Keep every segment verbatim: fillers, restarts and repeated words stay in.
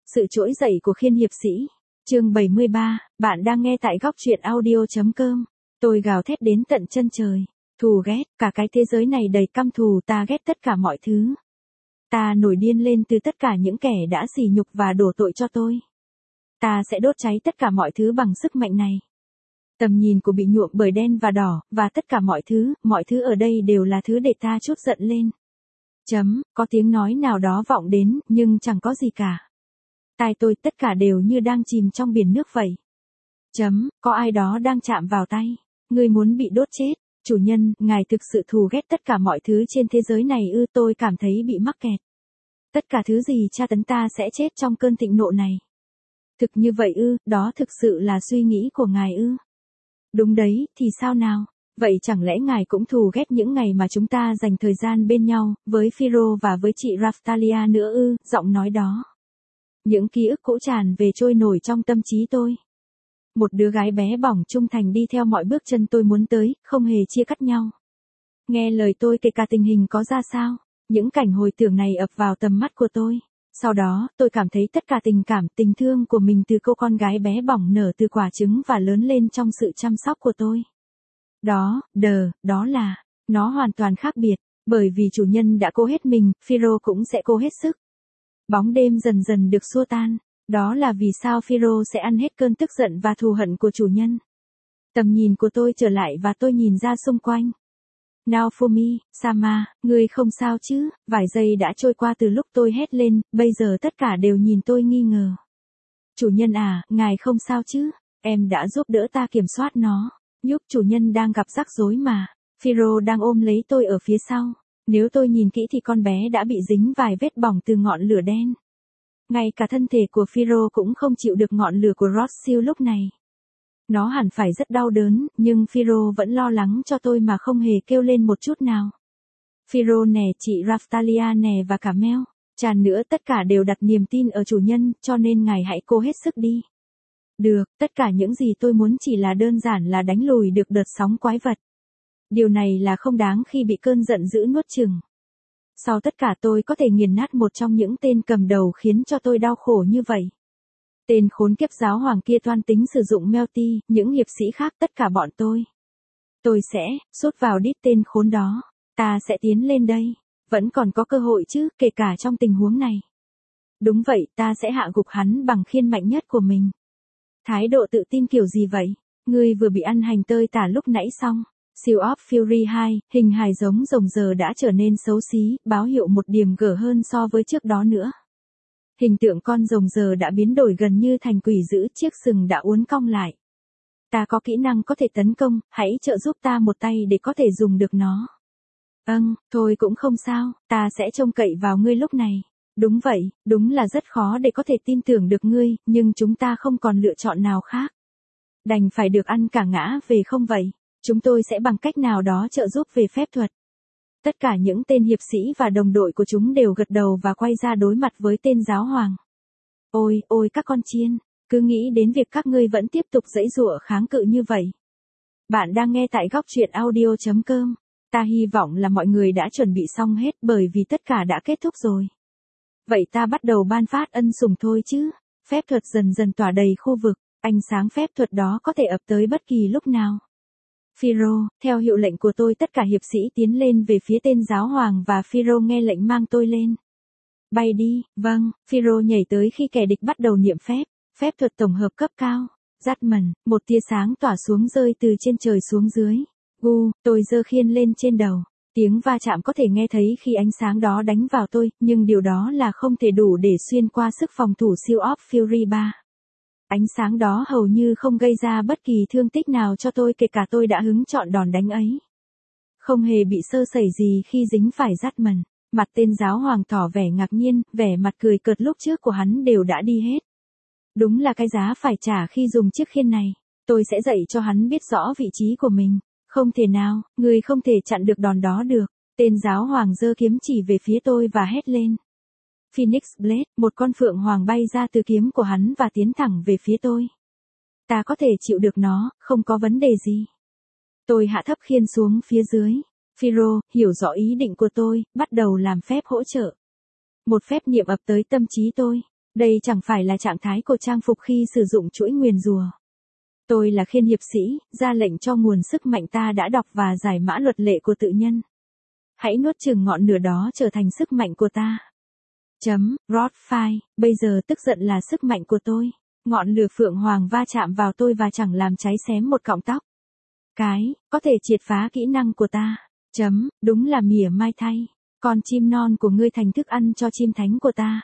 Sự trỗi dậy của Khiên hiệp sĩ. Chương bảy mươi ba, bạn đang nghe tại góc truyện audio chấm com. Tôi gào thét đến tận chân trời. Thù ghét, cả cái thế giới này đầy căm thù, ta ghét tất cả mọi thứ. Ta nổi điên lên từ tất cả những kẻ đã sỉ nhục và đổ tội cho tôi. Ta sẽ đốt cháy tất cả mọi thứ bằng sức mạnh này. Tầm nhìn của bị nhuộm bởi đen và đỏ, và tất cả mọi thứ, mọi thứ ở đây đều là thứ để ta trút giận lên. Chấm, có tiếng nói nào đó vọng đến, nhưng chẳng có gì cả. Tai tôi tất cả đều như đang chìm trong biển nước vậy. Chấm, có ai đó đang chạm vào tay. Ngươi muốn bị đốt chết. Chủ nhân, ngài thực sự thù ghét tất cả mọi thứ trên thế giới này ư? Tôi cảm thấy bị mắc kẹt. Tất cả thứ gì tra tấn ta sẽ chết trong cơn thịnh nộ này. Thực như vậy ư? Đó thực sự là suy nghĩ của ngài ư? Đúng đấy, thì sao nào? Vậy chẳng lẽ ngài cũng thù ghét những ngày mà chúng ta dành thời gian bên nhau, với Phiro và với chị Raphtalia nữa ư? Giọng nói đó. Những ký ức cũ tràn về trôi nổi trong tâm trí tôi. Một đứa gái bé bỏng trung thành đi theo mọi bước chân tôi muốn tới, không hề chia cắt nhau. Nghe lời tôi kể cả tình hình có ra sao, những cảnh hồi tưởng này ập vào tầm mắt của tôi. Sau đó, tôi cảm thấy tất cả tình cảm, tình thương của mình từ cô con gái bé bỏng nở từ quả trứng và lớn lên trong sự chăm sóc của tôi. Đó, đờ, đó là, nó hoàn toàn khác biệt, bởi vì chủ nhân đã cố hết mình, Phiro cũng sẽ cố hết sức. Bóng đêm dần dần được xua tan, đó là vì sao Phiro sẽ ăn hết cơn tức giận và thù hận của chủ nhân. Tầm nhìn của tôi trở lại và tôi nhìn ra xung quanh. Naofumi, Sama, ngươi không sao chứ? Vài giây đã trôi qua từ lúc tôi hét lên, bây giờ tất cả đều nhìn tôi nghi ngờ. Chủ nhân à, ngài không sao chứ? Em đã giúp đỡ ta kiểm soát nó. Giúp chủ nhân đang gặp rắc rối mà. Phiro đang ôm lấy tôi ở phía sau. Nếu tôi nhìn kỹ thì con bé đã bị dính vài vết bỏng từ ngọn lửa đen. Ngay cả thân thể của Phiro cũng không chịu được ngọn lửa của Rothschild lúc này. Nó hẳn phải rất đau đớn, nhưng Phiro vẫn lo lắng cho tôi mà không hề kêu lên một chút nào. Phiro nè, chị Raphtalia nè và cả Mel, tràn nữa tất cả đều đặt niềm tin ở chủ nhân, cho nên ngài hãy cố hết sức đi. Được, tất cả những gì tôi muốn chỉ là đơn giản là đánh lùi được đợt sóng quái vật. Điều này là không đáng khi bị cơn giận dữ nuốt chửng. Sau tất cả tôi có thể nghiền nát một trong những tên cầm đầu khiến cho tôi đau khổ như vậy. Tên khốn kiếp giáo hoàng kia toan tính sử dụng Melty, những hiệp sĩ khác, tất cả bọn tôi. Tôi sẽ, sút vào đít tên khốn đó. Ta sẽ tiến lên đây. Vẫn còn có cơ hội chứ, kể cả trong tình huống này. Đúng vậy, ta sẽ hạ gục hắn bằng khiên mạnh nhất của mình. Thái độ tự tin kiểu gì vậy? Ngươi vừa bị ăn hành tơi tả lúc nãy xong. Seal of Fury hai, hình hài giống rồng giờ đã trở nên xấu xí, báo hiệu một điểm gở hơn so với trước đó nữa. Hình tượng con rồng giờ đã biến đổi gần như thành quỷ dữ, chiếc sừng đã uốn cong lại. Ta có kỹ năng có thể tấn công, hãy trợ giúp ta một tay để có thể dùng được nó. Ừm, thôi cũng không sao, ta sẽ trông cậy vào ngươi lúc này. Đúng vậy, đúng là rất khó để có thể tin tưởng được ngươi, nhưng chúng ta không còn lựa chọn nào khác. Đành phải được ăn cả ngã về không vậy? Chúng tôi sẽ bằng cách nào đó trợ giúp về phép thuật. Tất cả những tên hiệp sĩ và đồng đội của chúng đều gật đầu và quay ra đối mặt với tên giáo hoàng. Ôi, ôi các con chiên, cứ nghĩ đến việc các ngươi vẫn tiếp tục giãy giụa kháng cự như vậy. Bạn đang nghe tại góc truyện audio chấm com. Ta hy vọng là mọi người đã chuẩn bị xong hết bởi vì tất cả đã kết thúc rồi. Vậy ta bắt đầu ban phát ân sủng thôi chứ. Phép thuật dần dần tỏa đầy khu vực, ánh sáng phép thuật đó có thể ập tới bất kỳ lúc nào. Phiro, theo hiệu lệnh của tôi tất cả hiệp sĩ tiến lên về phía tên giáo hoàng và Phiro nghe lệnh mang tôi lên. Bay đi, vâng, Phiro nhảy tới khi kẻ địch bắt đầu niệm phép, phép thuật tổng hợp cấp cao. Judgment, một tia sáng tỏa xuống rơi từ trên trời xuống dưới. Gu, tôi giơ khiên lên trên đầu. Tiếng va chạm có thể nghe thấy khi ánh sáng đó đánh vào tôi, nhưng điều đó là không thể đủ để xuyên qua sức phòng thủ Seal of Fury ba. Ánh sáng đó hầu như không gây ra bất kỳ thương tích nào cho tôi kể cả tôi đã hứng chọn đòn đánh ấy. Không hề bị sơ sẩy gì khi dính phải Judgment. Mặt tên giáo hoàng tỏ vẻ ngạc nhiên, vẻ mặt cười cợt lúc trước của hắn đều đã đi hết. Đúng là cái giá phải trả khi dùng chiếc khiên này. Tôi sẽ dạy cho hắn biết rõ vị trí của mình. Không thể nào, người không thể chặn được đòn đó được. Tên giáo hoàng giơ kiếm chỉ về phía tôi và hét lên. Phoenix Blade, một con phượng hoàng bay ra từ kiếm của hắn và tiến thẳng về phía tôi. Ta có thể chịu được nó, không có vấn đề gì. Tôi hạ thấp khiên xuống phía dưới. Phiro, hiểu rõ ý định của tôi, bắt đầu làm phép hỗ trợ. Một phép niệm ập tới tâm trí tôi. Đây chẳng phải là trạng thái của trang phục khi sử dụng chuỗi nguyền rủa. Tôi là khiên hiệp sĩ, ra lệnh cho nguồn sức mạnh ta đã đọc và giải mã luật lệ của tự nhân. Hãy nuốt chửng ngọn lửa đó trở thành sức mạnh của ta. Chấm, Rothfire, bây giờ tức giận là sức mạnh của tôi. Ngọn lửa phượng hoàng va chạm vào tôi và chẳng làm cháy xém một cọng tóc. Cái, có thể triệt phá kỹ năng của ta. Chấm, đúng là mỉa mai thay. Con chim non của ngươi thành thức ăn cho chim thánh của ta.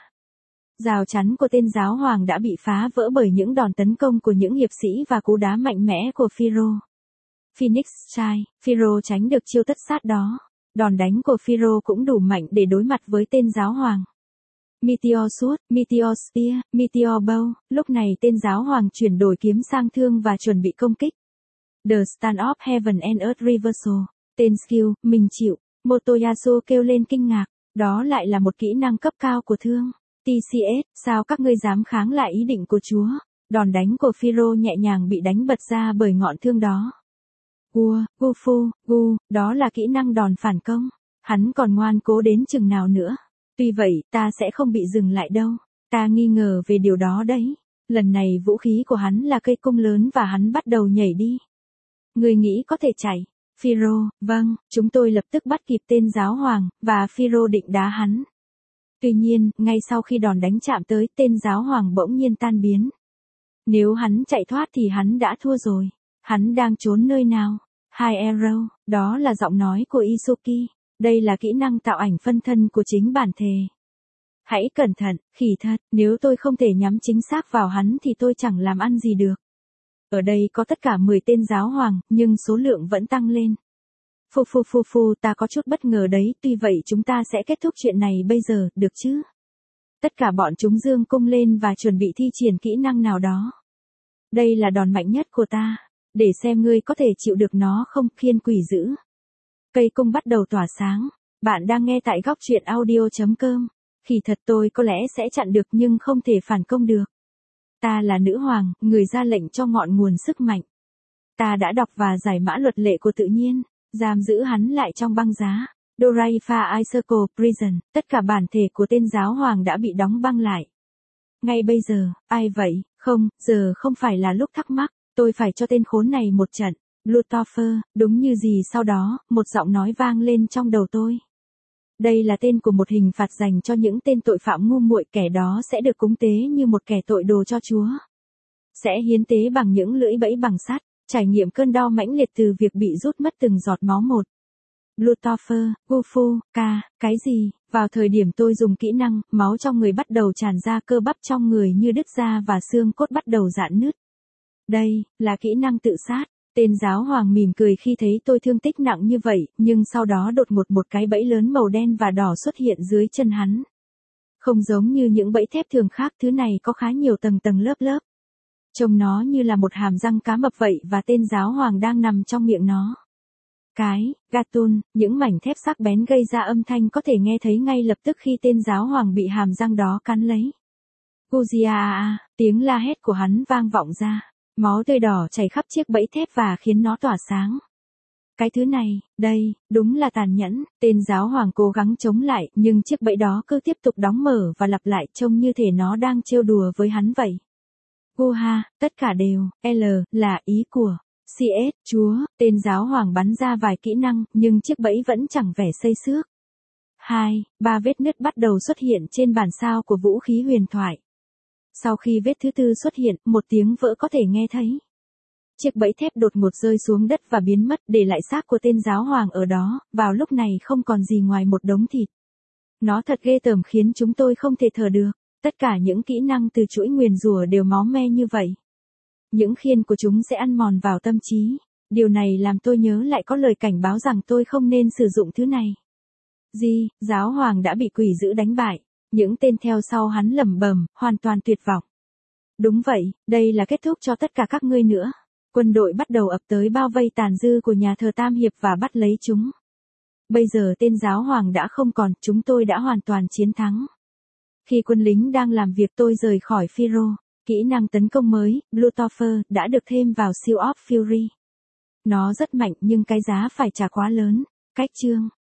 Rào chắn của tên giáo hoàng đã bị phá vỡ bởi những đòn tấn công của những hiệp sĩ và cú đá mạnh mẽ của Phiro. Phoenix Strike, Phiro tránh được chiêu tất sát đó. Đòn đánh của Phiro cũng đủ mạnh để đối mặt với tên giáo hoàng. Meteor Sword, Meteor Spear, Meteor Bow, lúc này tên giáo hoàng chuyển đổi kiếm sang thương và chuẩn bị công kích. The Stand of Heaven and Earth Reversal, tên skill, mình chịu. Motoyasu kêu lên kinh ngạc, đó lại là một kỹ năng cấp cao của thương. tê xê ét, sao các ngươi dám kháng lại ý định của Chúa? Đòn đánh của Phiro nhẹ nhàng bị đánh bật ra bởi ngọn thương đó. Gua, Gufu, Gu, đó là kỹ năng đòn phản công. Hắn còn ngoan cố đến chừng nào nữa. Tuy vậy, ta sẽ không bị dừng lại đâu. Ta nghi ngờ về điều đó đấy. Lần này vũ khí của hắn là cây cung lớn và hắn bắt đầu nhảy đi. Người nghĩ có thể chạy. Phiro, vâng, chúng tôi lập tức bắt kịp tên giáo hoàng, và Phiro định đá hắn. Tuy nhiên, ngay sau khi đòn đánh chạm tới, tên giáo hoàng bỗng nhiên tan biến. Nếu hắn chạy thoát thì hắn đã thua rồi. Hắn đang trốn nơi nào? High Arrow, đó là giọng nói của Isuki. Đây là kỹ năng tạo ảnh phân thân của chính bản thể. Hãy cẩn thận, khỉ thật, nếu tôi không thể nhắm chính xác vào hắn thì tôi chẳng làm ăn gì được. Ở đây có tất cả mười tên giáo hoàng, nhưng số lượng vẫn tăng lên. Phu phu phu phu, ta có chút bất ngờ đấy, tuy vậy chúng ta sẽ kết thúc chuyện này bây giờ, được chứ? Tất cả bọn chúng giương cung lên và chuẩn bị thi triển kỹ năng nào đó. Đây là đòn mạnh nhất của ta, để xem ngươi có thể chịu được nó không, khiên quỷ dữ. Cây cung bắt đầu tỏa sáng, bạn đang nghe tại góc truyện audio.com. Khỉ thật, tôi có lẽ sẽ chặn được nhưng không thể phản công được. Ta là nữ hoàng, người ra lệnh cho ngọn nguồn sức mạnh. Ta đã đọc và giải mã luật lệ của tự nhiên, giam giữ hắn lại trong băng giá. Doraifa Icicle Prison, tất cả bản thể của tên giáo hoàng đã bị đóng băng lại. Ngay bây giờ, ai vậy? Không, giờ không phải là lúc thắc mắc, tôi phải cho tên khốn này một trận. Lucifer, đúng như gì sau đó, một giọng nói vang lên trong đầu tôi. Đây là tên của một hình phạt dành cho những tên tội phạm ngu muội, kẻ đó sẽ được cúng tế như một kẻ tội đồ cho Chúa. Sẽ hiến tế bằng những lưỡi bẫy bằng sắt, trải nghiệm cơn đau mãnh liệt từ việc bị rút mất từng giọt máu một. Lucifer, Gufu, ca, cái gì? Vào thời điểm tôi dùng kỹ năng, máu trong người bắt đầu tràn ra, cơ bắp trong người như đứt ra và xương cốt bắt đầu rạn nứt. Đây, là kỹ năng tự sát. Tên giáo hoàng mỉm cười khi thấy tôi thương tích nặng như vậy, nhưng sau đó đột ngột một cái bẫy lớn màu đen và đỏ xuất hiện dưới chân hắn. Không giống như những bẫy thép thường khác, thứ này có khá nhiều tầng tầng lớp lớp. Trông nó như là một hàm răng cá mập vậy và tên giáo hoàng đang nằm trong miệng nó. Cái, gatun, những mảnh thép sắc bén gây ra âm thanh có thể nghe thấy ngay lập tức khi tên giáo hoàng bị hàm răng đó cắn lấy. Guzia, tiếng la hét của hắn vang vọng ra. Máu tươi đỏ chảy khắp chiếc bẫy thép và khiến nó tỏa sáng. Cái thứ này, đây, đúng là tàn nhẫn, tên giáo hoàng cố gắng chống lại, nhưng chiếc bẫy đó cứ tiếp tục đóng mở và lặp lại, trông như thể nó đang trêu đùa với hắn vậy. Guha, tất cả đều, L, là ý của xê ét, Chúa, tên giáo hoàng bắn ra vài kỹ năng, nhưng chiếc bẫy vẫn chẳng vẻ xây xước. Hai, ba vết nứt bắt đầu xuất hiện trên bản sao của vũ khí huyền thoại. Sau khi vết thứ tư xuất hiện, một tiếng vỡ có thể nghe thấy. Chiếc bẫy thép đột ngột rơi xuống đất và biến mất, để lại xác của tên giáo hoàng ở đó, vào lúc này không còn gì ngoài một đống thịt. Nó thật ghê tởm khiến chúng tôi không thể thở được. Tất cả những kỹ năng từ chuỗi nguyền rủa đều máu me như vậy. Những khiên của chúng sẽ ăn mòn vào tâm trí. Điều này làm tôi nhớ lại có lời cảnh báo rằng tôi không nên sử dụng thứ này. Gì, giáo hoàng đã bị quỷ dữ đánh bại. Những tên theo sau hắn lẩm bẩm, hoàn toàn tuyệt vọng. Đúng vậy, đây là kết thúc cho tất cả các ngươi nữa. Quân đội bắt đầu ập tới bao vây tàn dư của nhà thờ Tam Hiệp và bắt lấy chúng. Bây giờ tên giáo hoàng đã không còn, chúng tôi đã hoàn toàn chiến thắng. Khi quân lính đang làm việc tôi rời khỏi Phiro, kỹ năng tấn công mới, Lucifer, đã được thêm vào Seal of Fury. Nó rất mạnh nhưng cái giá phải trả quá lớn. Cách chương.